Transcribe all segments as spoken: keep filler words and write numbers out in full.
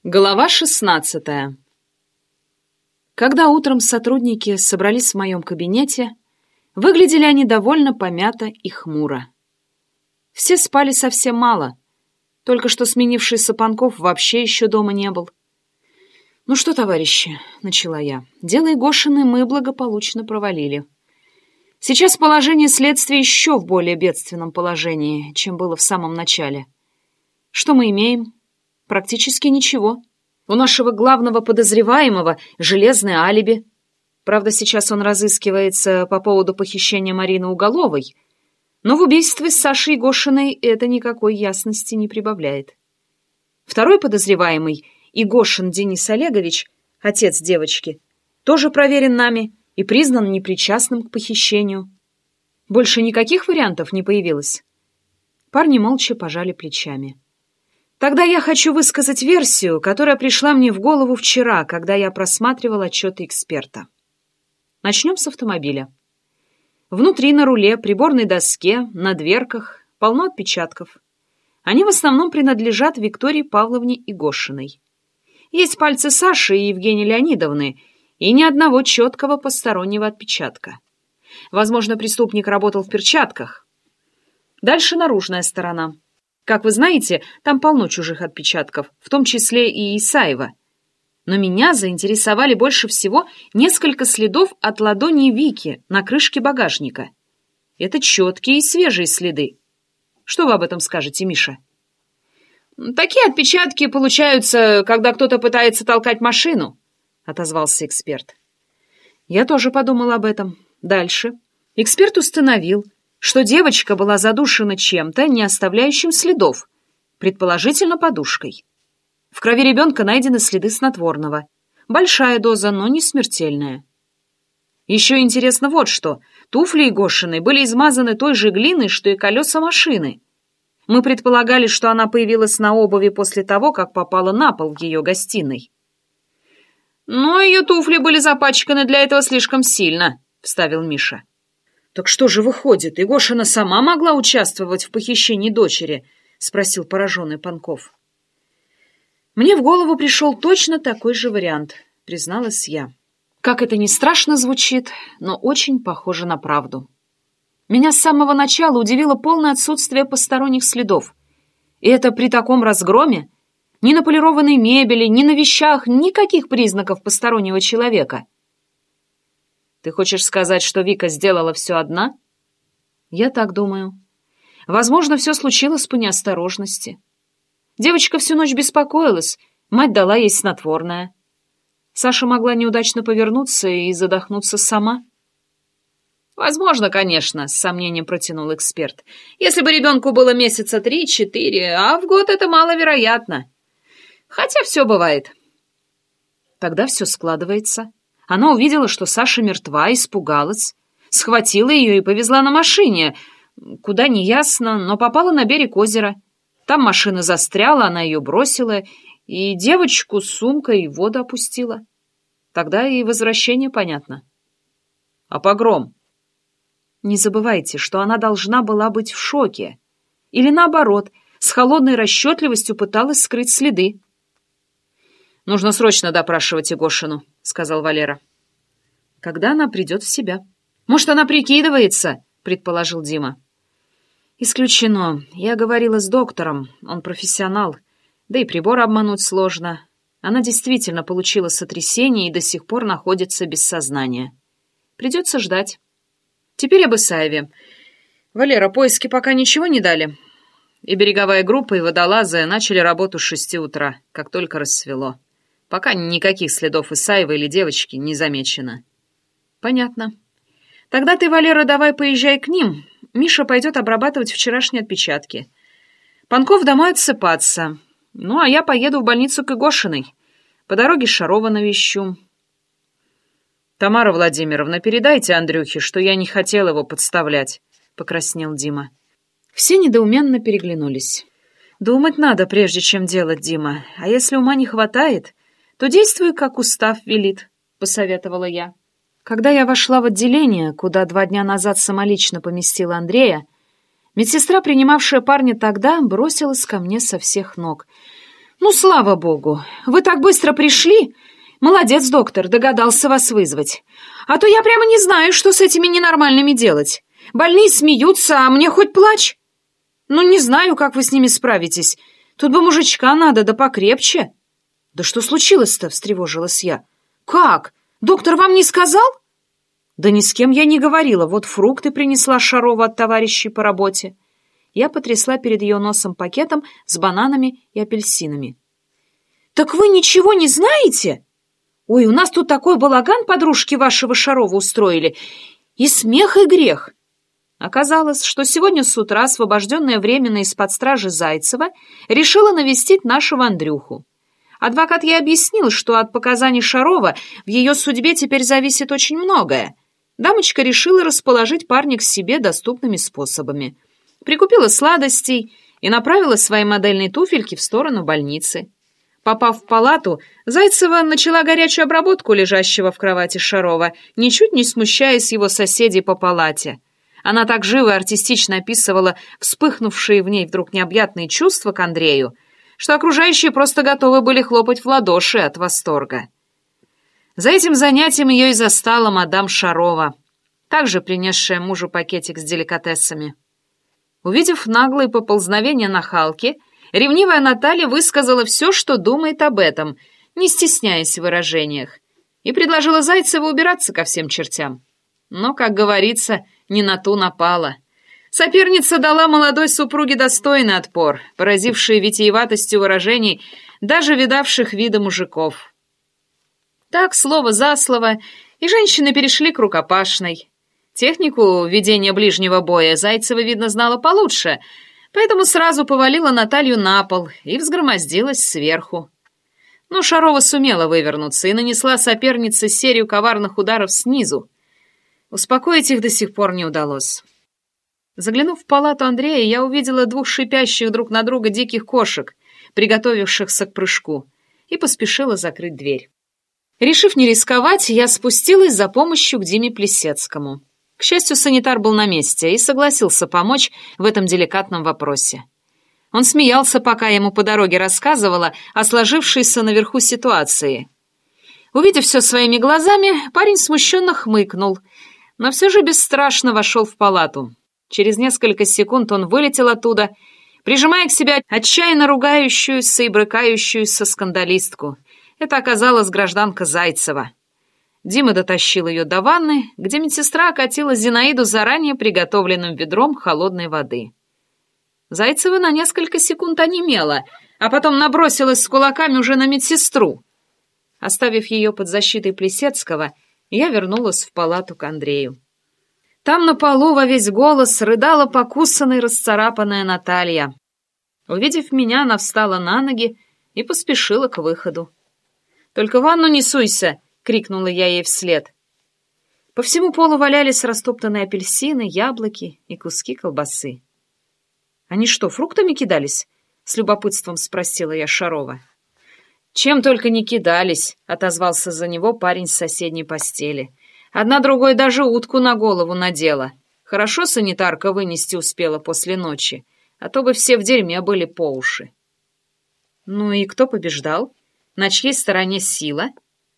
Глава шестнадцатая. Когда утром сотрудники собрались в моем кабинете, выглядели они довольно помято и хмуро. Все спали совсем мало, только что сменившийся Панков вообще еще дома не был. «Ну что, товарищи», — начала я, — «дело Егошины мы благополучно провалили. Сейчас положение следствия еще в более бедственном положении, чем было в самом начале. Что мы имеем? Практически ничего. У нашего главного подозреваемого железное алиби. Правда, сейчас он разыскивается по поводу похищения Марины Уголовой, но в убийстве Саши Егошиной это никакой ясности не прибавляет. Второй подозреваемый, Егошин Денис Олегович, отец девочки, тоже проверен нами и признан непричастным к похищению. Больше никаких вариантов не появилось. Парни молча пожали плечами. Тогда я хочу высказать версию, которая пришла мне в голову вчера, когда я просматривал отчеты эксперта. Начнем с автомобиля. Внутри на руле, приборной доске, на дверках полно отпечатков. Они в основном принадлежат Виктории Павловне Егошиной. Есть пальцы Саши и Евгении Леонидовны, и ни одного четкого постороннего отпечатка. Возможно, преступник работал в перчатках. Дальше наружная сторона. Как вы знаете, там полно чужих отпечатков, в том числе и Исаева. Но меня заинтересовали больше всего несколько следов от ладони Вики на крышке багажника. Это четкие и свежие следы. Что вы об этом скажете, Миша? «Такие отпечатки получаются, когда кто-то пытается толкать машину», — отозвался эксперт. Я тоже подумал об этом. Дальше. Эксперт установил, что девочка была задушена чем-то, не оставляющим следов, предположительно подушкой. В крови ребенка найдены следы снотворного. Большая доза, но не смертельная. Еще интересно вот что. Туфли Егошиной были измазаны той же глиной, что и колеса машины. Мы предполагали, что она появилась на обуви после того, как попала на пол в ее гостиной. «Но ее туфли были запачканы для этого слишком сильно», — вставил Миша. «Так что же выходит, Егошина сама могла участвовать в похищении дочери?» — спросил пораженный Панков. «Мне в голову пришел точно такой же вариант», — призналась я. Как это ни страшно звучит, но очень похоже на правду. Меня с самого начала удивило полное отсутствие посторонних следов. И это при таком разгроме ни на полированной мебели, ни на вещах никаких признаков постороннего человека. Ты хочешь сказать, что Вика сделала все одна? Я так думаю. Возможно, все случилось по неосторожности. Девочка всю ночь беспокоилась, мать дала ей снотворное. Саша могла неудачно повернуться и задохнуться сама. «Возможно, конечно», — с сомнением протянул эксперт. «Если бы ребенку было месяца три-четыре, а в год это маловероятно. Хотя все бывает». Тогда все складывается. Она увидела, что Саша мертва, испугалась, схватила ее и повезла на машине. Куда неясно, но попала на берег озера. Там машина застряла, она ее бросила, и девочку с сумкой в воду опустила. Тогда и возвращение понятно. А погром? Не забывайте, что она должна была быть в шоке. Или наоборот, с холодной расчетливостью пыталась скрыть следы. «Нужно срочно допрашивать Егошину», — сказал Валера. «Когда она придет в себя?» «Может, она прикидывается?» — предположил Дима. «Исключено. Я говорила с доктором. Он профессионал. Да и прибор обмануть сложно. Она действительно получила сотрясение и до сих пор находится без сознания. Придется ждать. Теперь об Исаеве. Валера, поиски пока ничего не дали?» И береговая группа, и водолазы начали работу с шести утра, как только рассвело. Пока никаких следов Исаева или девочки не замечено. Понятно. Тогда ты, Валера, давай поезжай к ним. Миша пойдет обрабатывать вчерашние отпечатки. Панков домой отсыпаться. Ну, а я поеду в больницу к Егошиной. По дороге Шарова навещу. Тамара Владимировна, передайте Андрюхе, что я не хотел его подставлять, покраснел Дима. Все недоуменно переглянулись. Думать надо, прежде чем делать, Дима. А если ума не хватает, то действуй, как устав велит, посоветовала я. Когда я вошла в отделение, куда два дня назад самолично поместила Андрея, медсестра, принимавшая парня тогда, бросилась ко мне со всех ног. «Ну, слава богу, вы так быстро пришли. Молодец, доктор, догадался вас вызвать. А то я прямо не знаю, что с этими ненормальными делать. Больные смеются, а мне хоть плачь. Ну, не знаю, как вы с ними справитесь. Тут бы мужичка надо, да покрепче». «Да что случилось-то?» — встревожилась я. «Как? Доктор вам не сказал?» «Да ни с кем я не говорила. Вот фрукты принесла Шарова от товарищей по работе». Я потрясла перед ее носом пакетом с бананами и апельсинами. «Так вы ничего не знаете? Ой, у нас тут такой балаган подружки вашего Шарова устроили. И смех, и грех». Оказалось, что сегодня с утра освобожденная временно из-под стражи Зайцева решила навестить нашего Андрюху. Адвокат ей объяснил, что от показаний Шарова в ее судьбе теперь зависит очень многое. Дамочка решила расположить парня к себе доступными способами. Прикупила сладостей и направила свои модельные туфельки в сторону больницы. Попав в палату, Зайцева начала горячую обработку лежащего в кровати Шарова, ничуть не смущаясь его соседей по палате. Она так живо и артистично описывала вспыхнувшие в ней вдруг необъятные чувства к Андрею, что окружающие просто готовы были хлопать в ладоши от восторга. За этим занятием ее и застала мадам Шарова, также принесшая мужу пакетик с деликатесами. Увидев наглые поползновения нахалки, ревнивая Наталья высказала все, что думает об этом, не стесняясь в выражениях, и предложила Зайцеву убираться ко всем чертям. Но, как говорится, не на ту напала. Соперница дала молодой супруге достойный отпор, поразивший витиеватостью выражений даже видавших вида мужиков. Так, слово за слово, и женщины перешли к рукопашной. Технику ведения ближнего боя Зайцева, видно, знала получше, поэтому сразу повалила Наталью на пол и взгромоздилась сверху. Но Шарова сумела вывернуться и нанесла сопернице серию коварных ударов снизу. Успокоить их до сих пор не удалось. Заглянув в палату Андрея, я увидела двух шипящих друг на друга диких кошек, приготовившихся к прыжку, и поспешила закрыть дверь. Решив не рисковать, я спустилась за помощью к Диме Плесецкому. К счастью, санитар был на месте и согласился помочь в этом деликатном вопросе. Он смеялся, пока я ему по дороге рассказывала о сложившейся наверху ситуации. Увидев все своими глазами, парень смущенно хмыкнул, но все же бесстрашно вошел в палату. Через несколько секунд он вылетел оттуда, прижимая к себе отчаянно ругающуюся и брыкающуюся скандалистку. Это оказалась гражданка Зайцева. Дима дотащил ее до ванны, где медсестра окатила Зинаиду заранее приготовленным ведром холодной воды. Зайцева на несколько секунд онемела, а потом набросилась с кулаками уже на медсестру. Оставив ее под защитой Плесецкого, я вернулась в палату к Андрею. Там на полу во весь голос рыдала покусанная и расцарапанная Наталья. Увидев меня, она встала на ноги и поспешила к выходу. «Только в ванну не суйся!» — крикнула я ей вслед. По всему полу валялись растоптанные апельсины, яблоки и куски колбасы. «Они что, фруктами кидались?» — с любопытством спросила я Шарова. «Чем только не кидались!» — отозвался за него парень с соседней постели. «Одна другой даже утку на голову надела. Хорошо санитарка вынести успела после ночи, а то бы все в дерьме были по уши». «Ну и кто побеждал? На чьей стороне сила?»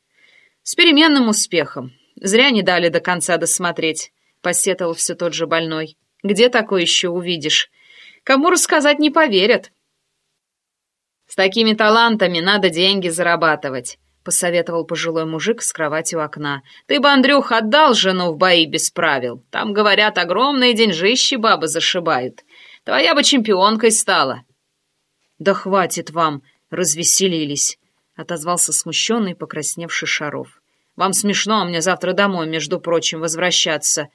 «С переменным успехом. Зря не дали до конца досмотреть», — посетовал все тот же больной. «Где такое еще увидишь? Кому рассказать не поверят». «С такими талантами надо деньги зарабатывать», — посоветовал пожилой мужик с кроватью у окна. «Ты бы, Андрюх, отдал жену в бои без правил. Там, говорят, огромные деньжищи бабы зашибают. Твоя бы чемпионкой стала». «Да хватит вам», — развеселились, — отозвался смущенный покрасневший Шаров. «Вам смешно, а мне завтра домой, между прочим, возвращаться».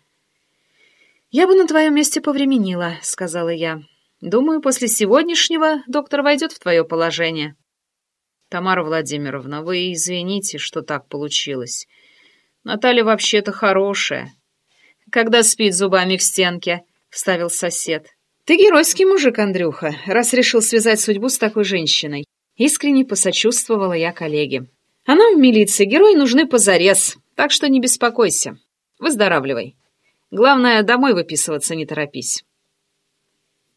«Я бы на твоем месте повременила», — сказала я. «Думаю, после сегодняшнего доктор войдет в твое положение». «Тамара Владимировна, вы извините, что так получилось. Наталья вообще-то хорошая». «Когда спит зубами к стенке», — вставил сосед. «Ты геройский мужик, Андрюха, раз решил связать судьбу с такой женщиной». Искренне посочувствовала я коллеге. «А нам в милиции герои нужны позарез, так что не беспокойся. Выздоравливай. Главное, домой выписываться не торопись».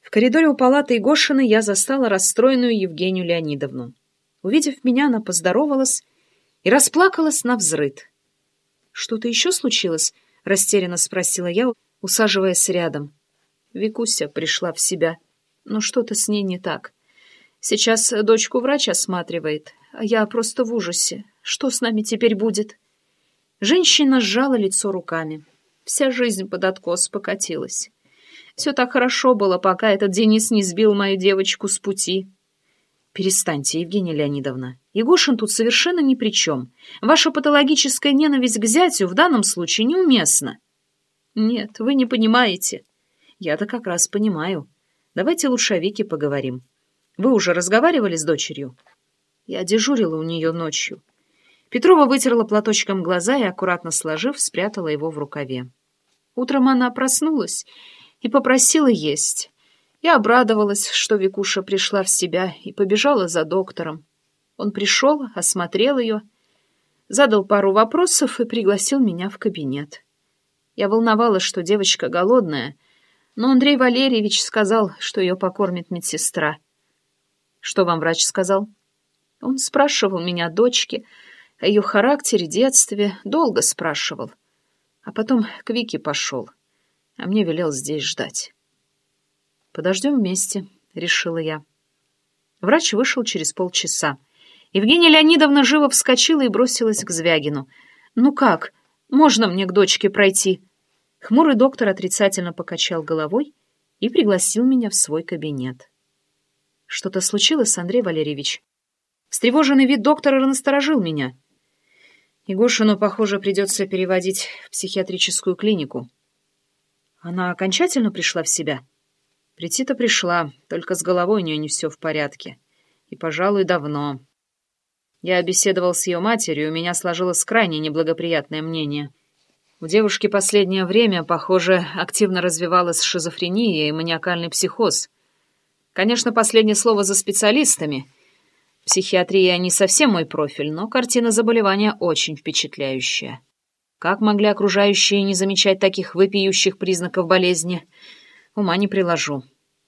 В коридоре у палаты Егошиной я застала расстроенную Евгению Леонидовну. Увидев меня, она поздоровалась и расплакалась навзрыд. «Что-то еще случилось?» — растерянно спросила я, усаживаясь рядом. Викуся пришла в себя. Но что-то с ней не так. Сейчас дочку врач осматривает, а я просто в ужасе. Что с нами теперь будет?» Женщина сжала лицо руками. Вся жизнь под откос покатилась. Все так хорошо было, пока этот Денис не сбил мою девочку с пути. «Перестаньте, Евгения Леонидовна. Егошин тут совершенно ни при чем. Ваша патологическая ненависть к зятю в данном случае неуместна». «Нет, вы не понимаете». «Я-то как раз понимаю. Давайте лучше о Вике поговорим. Вы уже разговаривали с дочерью?» Я дежурила у нее ночью. Петрова вытерла платочком глаза и, аккуратно сложив, спрятала его в рукаве. Утром она проснулась и попросила есть. Я обрадовалась, что Викуша пришла в себя, и побежала за доктором. Он пришел, осмотрел ее, задал пару вопросов и пригласил меня в кабинет. Я волновалась, что девочка голодная, но Андрей Валерьевич сказал, что ее покормит медсестра. «Что вам врач сказал?» Он спрашивал меня о дочке, о ее характере, детстве, долго спрашивал. А потом к Вике пошел, а мне велел здесь ждать. «Подождем вместе», — решила я. Врач вышел через полчаса. Евгения Леонидовна живо вскочила и бросилась к Звягину. «Ну как? Можно мне к дочке пройти?» Хмурый доктор отрицательно покачал головой и пригласил меня в свой кабинет. «Что-то случилось, Андрей Валерьевич?» Встревоженный вид доктора насторожил меня. Егошину, похоже, придется переводить в психиатрическую клинику. Она окончательно пришла в себя? Прийти-то пришла, только с головой у нее не все в порядке. И, пожалуй, давно. Я беседовал с ее матерью, и у меня сложилось крайне неблагоприятное мнение. У девушки последнее время, похоже, активно развивалась шизофрения и маниакальный психоз. Конечно, последнее слово за специалистами. Психиатрия не совсем мой профиль, но картина заболевания очень впечатляющая. Как могли окружающие не замечать таких вопиющих признаков болезни, ума не приложу.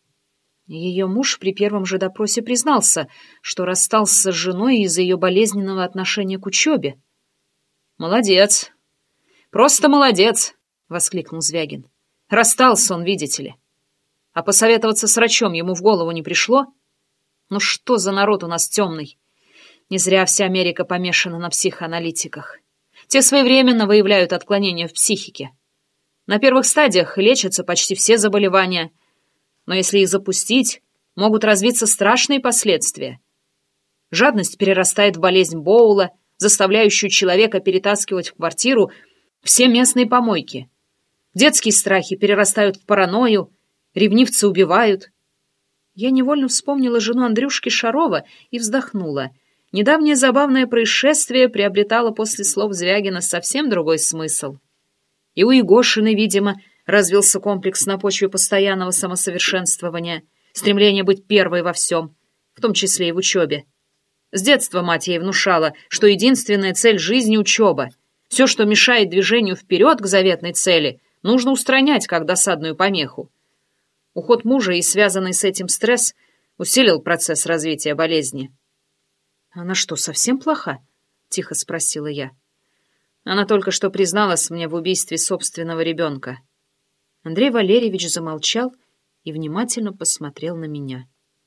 Ее муж при первом же допросе признался, что расстался с женой из-за ее болезненного отношения к учебе. «Молодец! Просто молодец!» — воскликнул Звягин. «Расстался он, видите ли. А посоветоваться с врачом ему в голову не пришло? Ну что за народ у нас темный? Не зря вся Америка помешана на психоаналитиках. Те своевременно выявляют отклонения в психике. На первых стадиях лечатся почти все заболевания, но если их запустить, могут развиться страшные последствия. Жадность перерастает в болезнь Боула, заставляющую человека перетаскивать в квартиру все местные помойки. Детские страхи перерастают в паранойю, ревнивцы убивают. Я невольно вспомнила жену Андрюшки Шарова и вздохнула. Недавнее забавное происшествие приобретало после слов Звягина совсем другой смысл. И у Егошиной, видимо, развился комплекс на почве постоянного самосовершенствования, стремление быть первой во всем, в том числе и в учебе. С детства мать ей внушала, что единственная цель жизни — учеба. Все, что мешает движению вперед к заветной цели, нужно устранять как досадную помеху. Уход мужа и связанный с этим стресс усилил процесс развития болезни. «Она что, совсем плоха?» — тихо спросила я. Она только что призналась мне в убийстве собственного ребенка. Андрей Валерьевич замолчал и внимательно посмотрел на меня.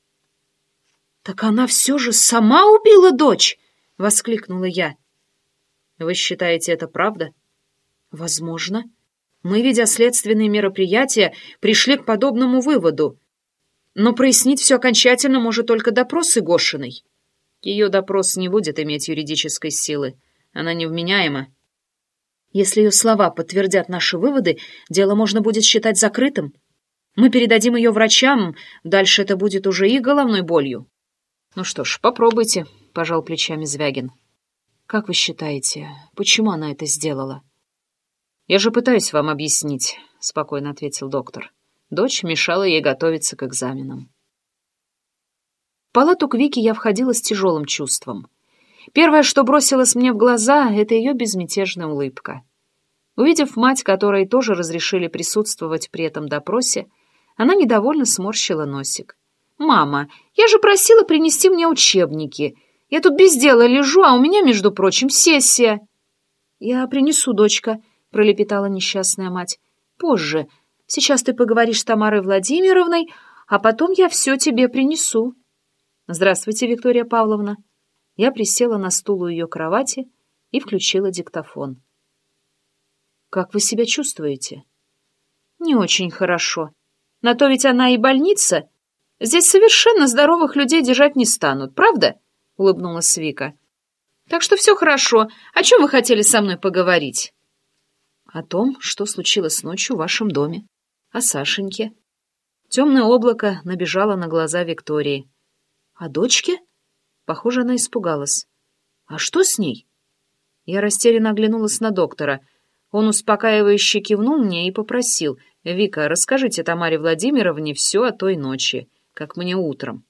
«Так она все же сама убила дочь!» — воскликнула я. «Вы считаете, это правда?» «Возможно. Мы, ведя следственные мероприятия, пришли к подобному выводу. Но прояснить все окончательно может только допрос Егошиной. Ее допрос не будет иметь юридической силы. Она невменяема. Если ее слова подтвердят наши выводы, дело можно будет считать закрытым. Мы передадим ее врачам, дальше это будет уже их головной болью». «Ну что ж, попробуйте», — пожал плечами Звягин. «Как вы считаете, почему она это сделала?» «Я же пытаюсь вам объяснить», — спокойно ответил доктор. Дочь мешала ей готовиться к экзаменам. В палату к Вике я входила с тяжелым чувством. Первое, что бросилось мне в глаза, — это ее безмятежная улыбка. Увидев мать, которой тоже разрешили присутствовать при этом допросе, Она недовольно сморщила носик. «Мама, я же просила принести мне учебники. Я тут без дела лежу, а у меня, между прочим, сессия». «Я принесу, дочка», — пролепетала несчастная мать. «Позже. Сейчас ты поговоришь с Тамарой Владимировной, а потом я все тебе принесу». «Здравствуйте, Виктория Павловна». Я присела на стул у ее кровати и включила диктофон. «Как вы себя чувствуете?» «Не очень хорошо. На то ведь она и больница. Здесь совершенно здоровых людей держать не станут, правда?» — улыбнулась Вика. «Так что все хорошо. О чем вы хотели со мной поговорить?» «О том, что случилось ночью в вашем доме. О Сашеньке». Темное облако набежало на глаза Виктории. «О дочке?» Похоже, она испугалась. «А что с ней?» Я растерянно оглянулась на доктора. Он успокаивающе кивнул мне и попросил: «Вика, расскажите Тамаре Владимировне все о той ночи, как мне утром».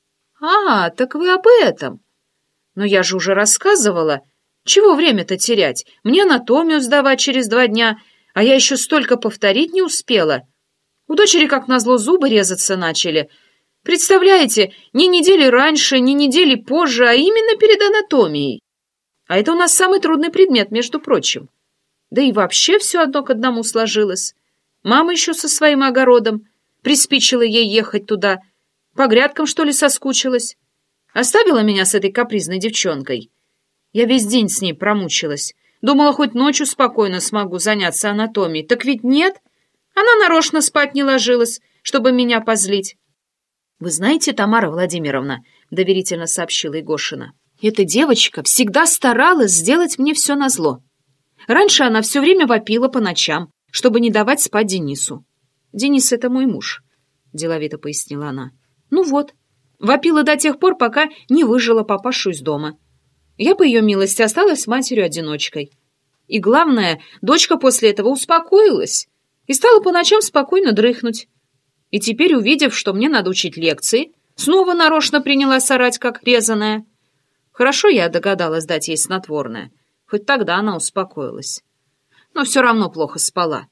«А, так вы об этом? Но я же уже рассказывала. Чего время-то терять? Мне анатомию сдавать через два дня, а я еще столько повторить не успела. У дочери, как назло, зубы резаться начали. Представляете, ни недели раньше, ни недели позже, а именно перед анатомией. А это у нас самый трудный предмет, между прочим. Да и вообще все одно к одному сложилось. Мама еще со своим огородом. Приспичило ей ехать туда. По грядкам, что ли, соскучилась. Оставила меня с этой капризной девчонкой. Я весь день с ней промучилась. Думала, хоть ночью спокойно смогу заняться анатомией. Так ведь нет. Она нарочно спать не ложилась, чтобы меня позлить. «Вы знаете, Тамара Владимировна, — доверительно сообщила Егошина, — эта девочка всегда старалась сделать мне все назло. Раньше она все время вопила по ночам, чтобы не давать спать Денису. Денис — это мой муж, — деловито пояснила она. Ну вот, вопила до тех пор, пока не выжила папашу из дома. Я, по ее милости, осталась с матерью-одиночкой. И главное, дочка после этого успокоилась и стала по ночам спокойно дрыхнуть. И теперь, увидев, что мне надо учить лекции, снова нарочно принялась орать, как резаная. Хорошо я догадалась дать ей снотворное. Хоть тогда она успокоилась. Но все равно плохо спала.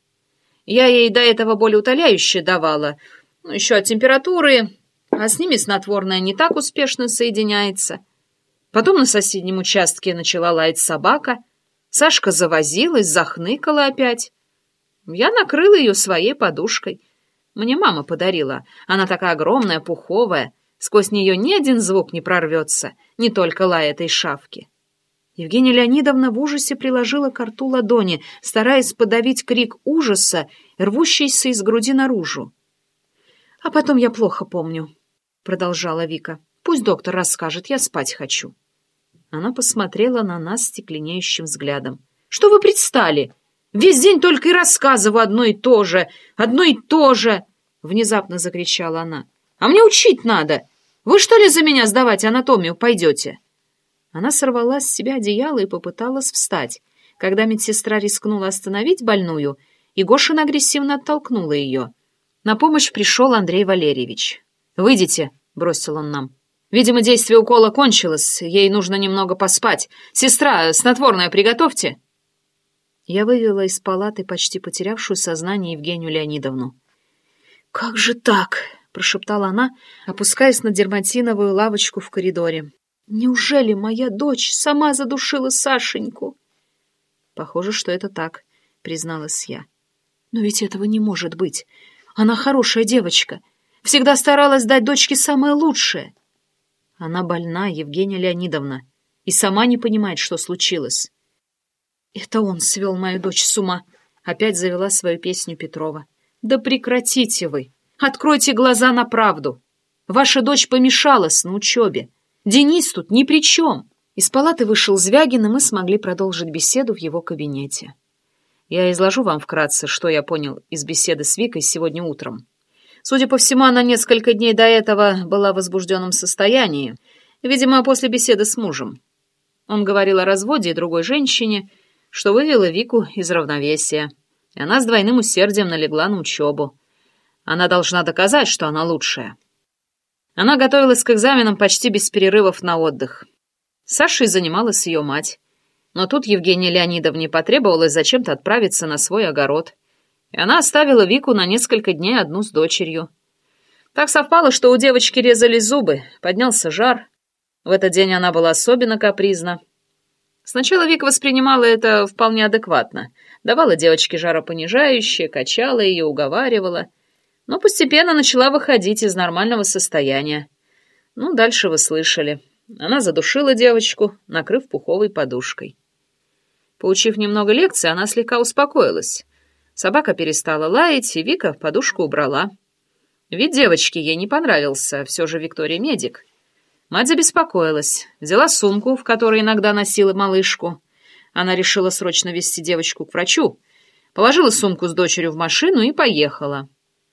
Я ей до этого болеутоляющее давала, ну, еще от температуры, а с ними снотворное не так успешно соединяется. Потом на соседнем участке начала лаять собака. Сашка завозилась, захныкала опять. Я накрыла ее своей подушкой. Мне мама подарила. Она такая огромная, пуховая. Сквозь нее ни один звук не прорвется, не только лай этой шавки. Евгения Леонидовна в ужасе приложила к рту ладони, стараясь подавить крик ужаса, рвущийся из груди наружу. «А потом я плохо помню», — продолжала Вика. «Пусть доктор расскажет, я спать хочу». Она посмотрела на нас стекленеющим взглядом. «Что вы предстали? Весь день только и рассказываю одно и то же, одно и то же!» Внезапно закричала она. «А мне учить надо! Вы что ли за меня сдавать анатомию пойдете?» Она сорвала с себя одеяло и попыталась встать. Когда медсестра рискнула остановить больную, Егошина агрессивно оттолкнула ее. На помощь пришел Андрей Валерьевич. «Выйдите», — бросил он нам. «Видимо, действие укола кончилось, ей нужно немного поспать. Сестра, снотворное приготовьте». Я вывела из палаты почти потерявшую сознание Евгению Леонидовну. «Как же так?» — прошептала она, опускаясь на дерматиновую лавочку в коридоре. «Неужели моя дочь сама задушила Сашеньку?» «Похоже, что это так», — призналась я. «Но ведь этого не может быть. Она хорошая девочка. Всегда старалась дать дочке самое лучшее». «Она больна, Евгения Леонидовна, и сама не понимает, что случилось». «Это он свел мою дочь с ума», — опять завела свою песню Петрова. «Да прекратите вы! Откройте глаза на правду! Ваша дочь помешалась на учебе. Денис тут ни при чем!» Из палаты вышел Звягин, и мы смогли продолжить беседу в его кабинете. Я изложу вам вкратце, что я понял из беседы с Викой сегодня утром. Судя по всему, она несколько дней до этого была в возбужденном состоянии, видимо, после беседы с мужем. Он говорил о разводе и другой женщине, что вывело Вику из равновесия, и она с двойным усердием налегла на учебу. Она должна доказать, что она лучшая. Она готовилась к экзаменам почти без перерывов на отдых. С Сашей занималась ее мать. Но тут Евгении Леонидовне потребовалось зачем-то отправиться на свой огород. И она оставила Вику на несколько дней одну с дочерью. Так совпало, что у девочки резали зубы, поднялся жар. В этот день она была особенно капризна. Сначала Вика воспринимала это вполне адекватно. Давала девочке жаропонижающее, качала ее, уговаривала. Но постепенно начала выходить из нормального состояния. Ну, дальше вы слышали. Она задушила девочку, накрыв пуховой подушкой. Поучив немного лекций, она слегка успокоилась. Собака перестала лаять, и Вика подушку убрала. Вид девочки ей не понравился, все же Виктория медик. Мать забеспокоилась, взяла сумку, в которой иногда носила малышку. Она решила срочно везти девочку к врачу. Положила сумку с дочерью в машину и поехала.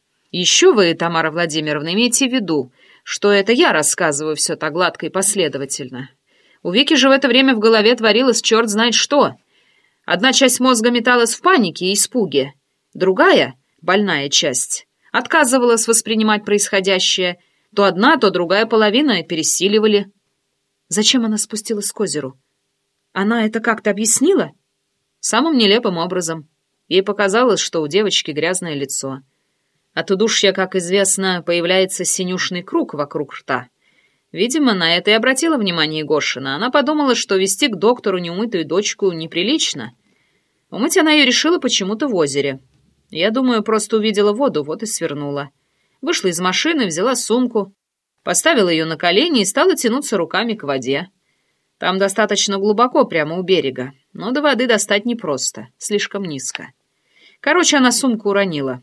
Еще вы, Тамара Владимировна, имейте в виду, что это я рассказываю все так гладко и последовательно. У Вики же в это время в голове творилось черт знает что. Одна часть мозга металась в панике и испуге. Другая, больная часть, отказывалась воспринимать происходящее. То одна, то другая половина пересиливали. Зачем она спустилась к озеру? Она это как-то объяснила? Самым нелепым образом. Ей показалось, что у девочки грязное лицо. От удушья, как известно, появляется синюшный круг вокруг рта. Видимо, на это и обратила внимание Егошина. Она подумала, что вести к доктору неумытую дочку неприлично. Умыть она ее решила почему-то в озере. Я думаю, просто увидела воду, вот и свернула. Вышла из машины, взяла сумку, поставила ее на колени и стала тянуться руками к воде. Там достаточно глубоко, прямо у берега, но до воды достать непросто, слишком низко. Короче, она сумку уронила.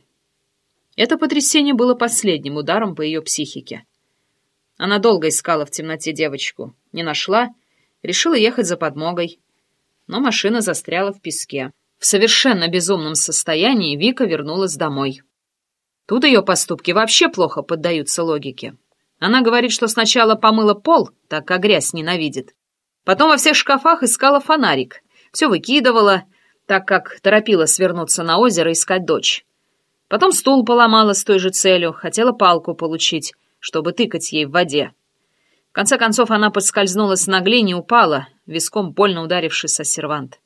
Это потрясение было последним ударом по ее психике. Она долго искала в темноте девочку, не нашла, решила ехать за подмогой. Но машина застряла в песке. В совершенно безумном состоянии Вика вернулась домой. Тут ее поступки вообще плохо поддаются логике. Она говорит, что сначала помыла пол, так как грязь ненавидит. Потом во всех шкафах искала фонарик. Все выкидывала, так как торопилась вернуться на озеро искать дочь. Потом стул поломала с той же целью, хотела палку получить, чтобы тыкать ей в воде. В конце концов она подскользнулась на глине и упала, виском больно ударившись о сервант.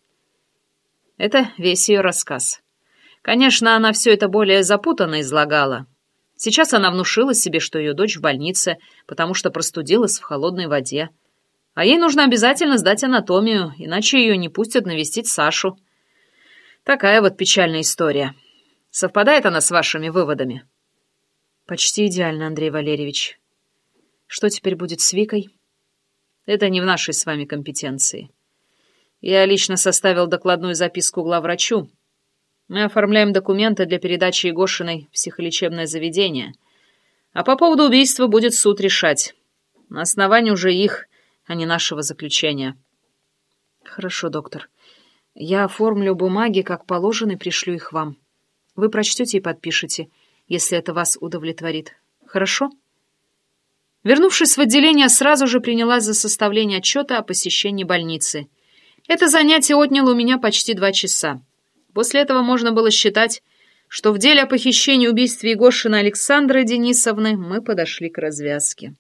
Это весь ее рассказ. Конечно, она все это более запутанно излагала. Сейчас она внушила себе, что ее дочь в больнице, потому что простудилась в холодной воде. А ей нужно обязательно сдать анатомию, иначе ее не пустят навестить Сашу. Такая вот печальная история. Совпадает она с вашими выводами? Почти идеально, Андрей Валерьевич. Что теперь будет с Викой? Это не в нашей с вами компетенции. Я лично составил докладную записку главврачу. Мы оформляем документы для передачи Егошиной в психолечебное заведение. А по поводу убийства будет суд решать. На основании уже их, а не нашего заключения. Хорошо, доктор. Я оформлю бумаги, как положено, и пришлю их вам. Вы прочтете и подпишете, если это вас удовлетворит. Хорошо? Вернувшись в отделение, сразу же принялась за составление отчета о посещении больницы. Это занятие отняло у меня почти два часа. После этого можно было считать, что в деле о похищении и убийстве Егошина Александры Денисовны мы подошли к развязке.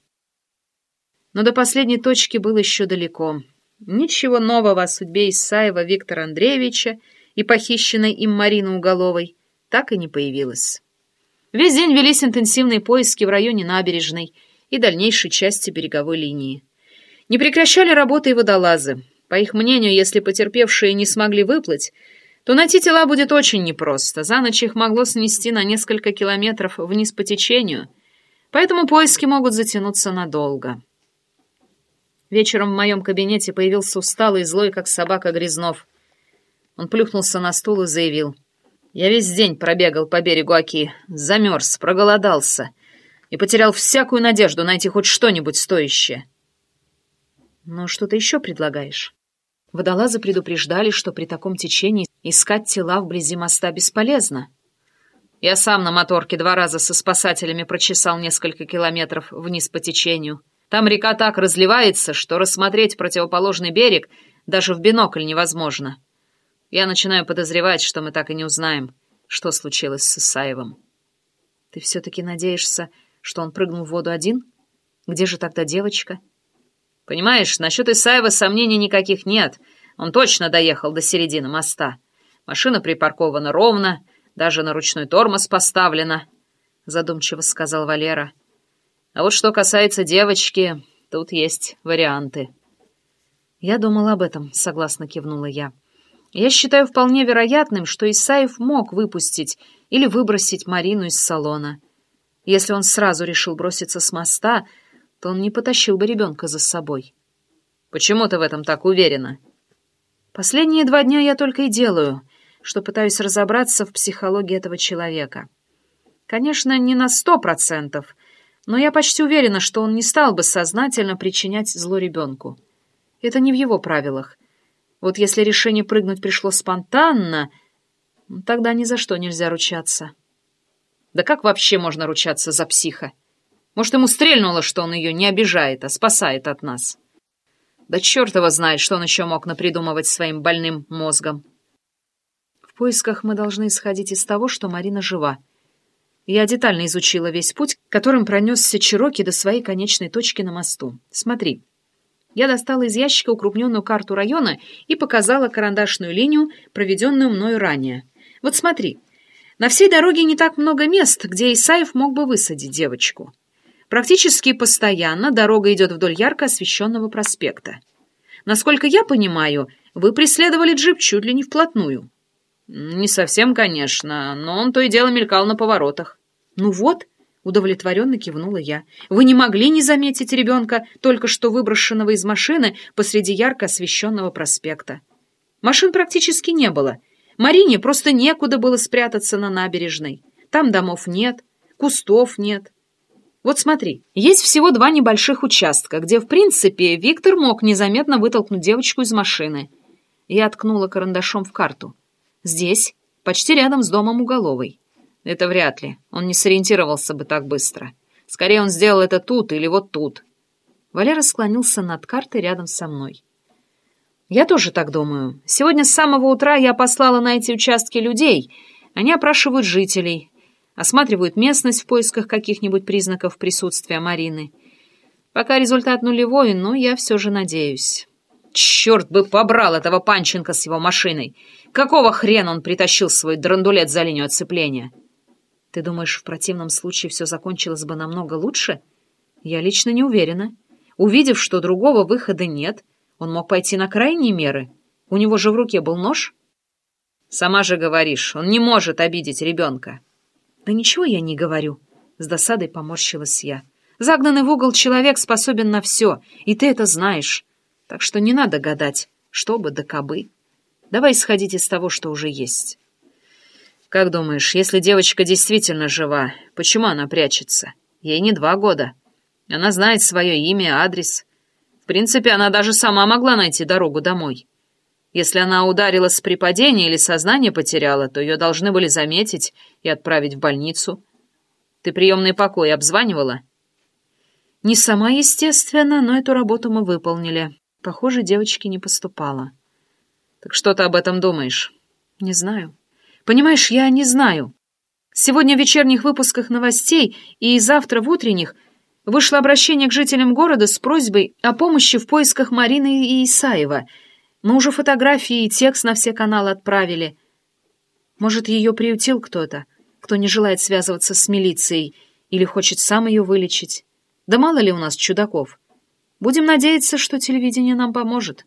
Но до последней точки было еще далеко. Ничего нового о судьбе Исаева Виктора Андреевича и похищенной им Марины Уголовой так и не появилось. Весь день велись интенсивные поиски в районе набережной и дальнейшей части береговой линии. Не прекращали работы и водолазы. По их мнению, если потерпевшие не смогли выплыть, то найти тела будет очень непросто. За ночь их могло снести на несколько километров вниз по течению, поэтому поиски могут затянуться надолго. Вечером в моем кабинете появился усталый и злой, как собака, Грязнов. Он плюхнулся на стул и заявил: «Я весь день пробегал по берегу Оки, замерз, проголодался и потерял всякую надежду найти хоть что-нибудь стоящее». «Ну, что ты еще предлагаешь?» Водолазы предупреждали, что при таком течении искать тела вблизи моста бесполезно. Я сам на моторке два раза со спасателями прочесал несколько километров вниз по течению. Там река так разливается, что рассмотреть противоположный берег даже в бинокль невозможно. Я начинаю подозревать, что мы так и не узнаем, что случилось с Исаевым. Ты все-таки надеешься, что он прыгнул в воду один? Где же тогда девочка? Понимаешь, насчет Исаева сомнений никаких нет. Он точно доехал до середины моста. Машина припаркована ровно, Даже на ручной тормоз поставлено, — задумчиво сказал Валера. А вот что касается девочки, тут есть варианты. Я думала об этом, — согласно кивнула я. Я считаю вполне вероятным, что Исаев мог выпустить или выбросить Марину из салона. Если он сразу решил броситься с моста, то он не потащил бы ребенка за собой. Почему ты в этом так уверена? Последние два дня я только и делаю, что пытаюсь разобраться в психологии этого человека. Конечно, не на сто процентов, но я почти уверена, что он не стал бы сознательно причинять зло ребенку. Это не в его правилах. Вот если решение прыгнуть пришло спонтанно, тогда ни за что нельзя ручаться. Да как вообще можно ручаться за психа? Может, ему стрельнуло, что он ее не обижает, а спасает от нас? Да черт его знает, что он еще мог напридумывать своим больным мозгом. В поисках мы должны исходить из того, что Марина жива. Я детально изучила весь путь, которым пронесся Чироки до своей конечной точки на мосту. Смотри. Я достала из ящика укрупненную карту района и показала карандашную линию, проведенную мною ранее. Вот смотри. На всей дороге не так много мест, где Исаев мог бы высадить девочку. Практически постоянно дорога идет вдоль ярко освещенного проспекта. Насколько я понимаю, вы преследовали джип чуть ли не вплотную. Не совсем, конечно, но он то и дело мелькал на поворотах. Ну вот, удовлетворенно кивнула я. Вы не могли не заметить ребенка, только что выброшенного из машины посреди ярко освещенного проспекта. Машин практически не было. Марине просто некуда было спрятаться на набережной. Там домов нет, кустов нет. Вот смотри, есть всего два небольших участка, где, в принципе, Виктор мог незаметно вытолкнуть девочку из машины. Я ткнула карандашом в карту. Здесь, почти рядом с домом Уголовой. Это вряд ли. Он не сориентировался бы так быстро. Скорее, он сделал это тут или вот тут. Валера склонился над картой рядом со мной. Я тоже так думаю. Сегодня с самого утра я послала на эти участки людей. Они опрашивают жителей, осматривают местность в поисках каких-нибудь признаков присутствия Марины. Пока результат нулевой, но я все же надеюсь. Черт бы побрал этого Панченко с его машиной! Какого хрена он притащил свой драндулет за линию оцепления? Ты думаешь, в противном случае все закончилось бы намного лучше? Я лично не уверена. Увидев, что другого выхода нет, он мог пойти на крайние меры. У него же в руке был нож. Сама же говоришь, он не может обидеть ребенка. Да ничего я не говорю. С досадой поморщилась я. Загнанный в угол человек способен на все, и ты это знаешь. Так что не надо гадать, что бы да кабы. Давай исходить из того, что уже есть. Как думаешь, если девочка действительно жива, почему она прячется? Ей не два года. Она знает свое имя, адрес. В принципе, она даже сама могла найти дорогу домой. Если она ударилась при падении или сознание потеряла, то ее должны были заметить и отправить в больницу. Ты приемный покой обзванивала? Не сама, естественно, но эту работу мы выполнили. Похоже, девочке не поступало. Так что ты об этом думаешь? Не знаю. Понимаешь, я не знаю. Сегодня в вечерних выпусках новостей и завтра в утренних вышло обращение к жителям города с просьбой о помощи в поисках Марины и Исаева. Мы уже фотографии и текст на все каналы отправили. Может, ее приютил кто-то, кто не желает связываться с милицией или хочет сам ее вылечить. Да мало ли у нас чудаков. Будем надеяться, что телевидение нам поможет.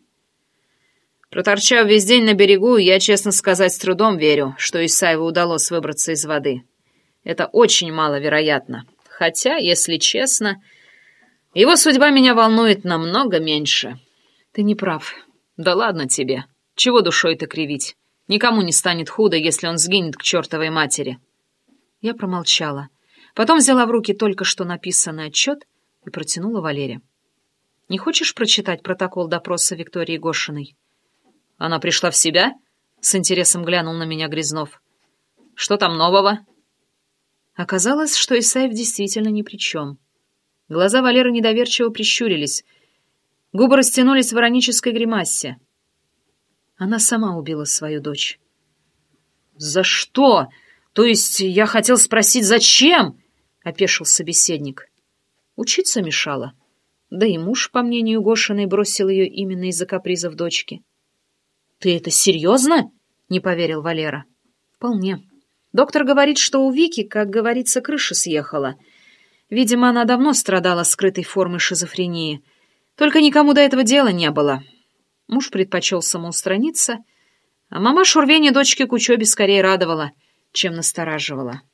Проторчав весь день на берегу, я, честно сказать, с трудом верю, что Исаеву удалось выбраться из воды. Это очень маловероятно. Хотя, если честно, его судьба меня волнует намного меньше. Ты не прав. Да ладно тебе. Чего душой-то кривить? Никому не станет худо, если он сгинет к чертовой матери. Я промолчала. Потом взяла в руки только что написанный отчет и протянула Валере. Не хочешь прочитать протокол допроса Виктории Гошиной? Она пришла в себя? С интересом глянул на меня Грязнов. Что там нового? Оказалось, что Исаев действительно ни при чем. Глаза Валеры недоверчиво прищурились. Губы растянулись в иронической гримасе. Она сама убила свою дочь. «За что? То есть я хотел спросить, зачем?» — опешил собеседник. Учиться мешала. Да и муж, по мнению Гошиной, бросил ее именно из-за капризов дочки. «Ты это серьезно?» — не поверил Валера. «Вполне. Доктор говорит, что у Вики, как говорится, крыша съехала. Видимо, она давно страдала скрытой формой шизофрении. Только никому до этого дела не было. Муж предпочел самоустраниться, а мамашу рвение дочки к учебе скорее радовала, чем настораживала.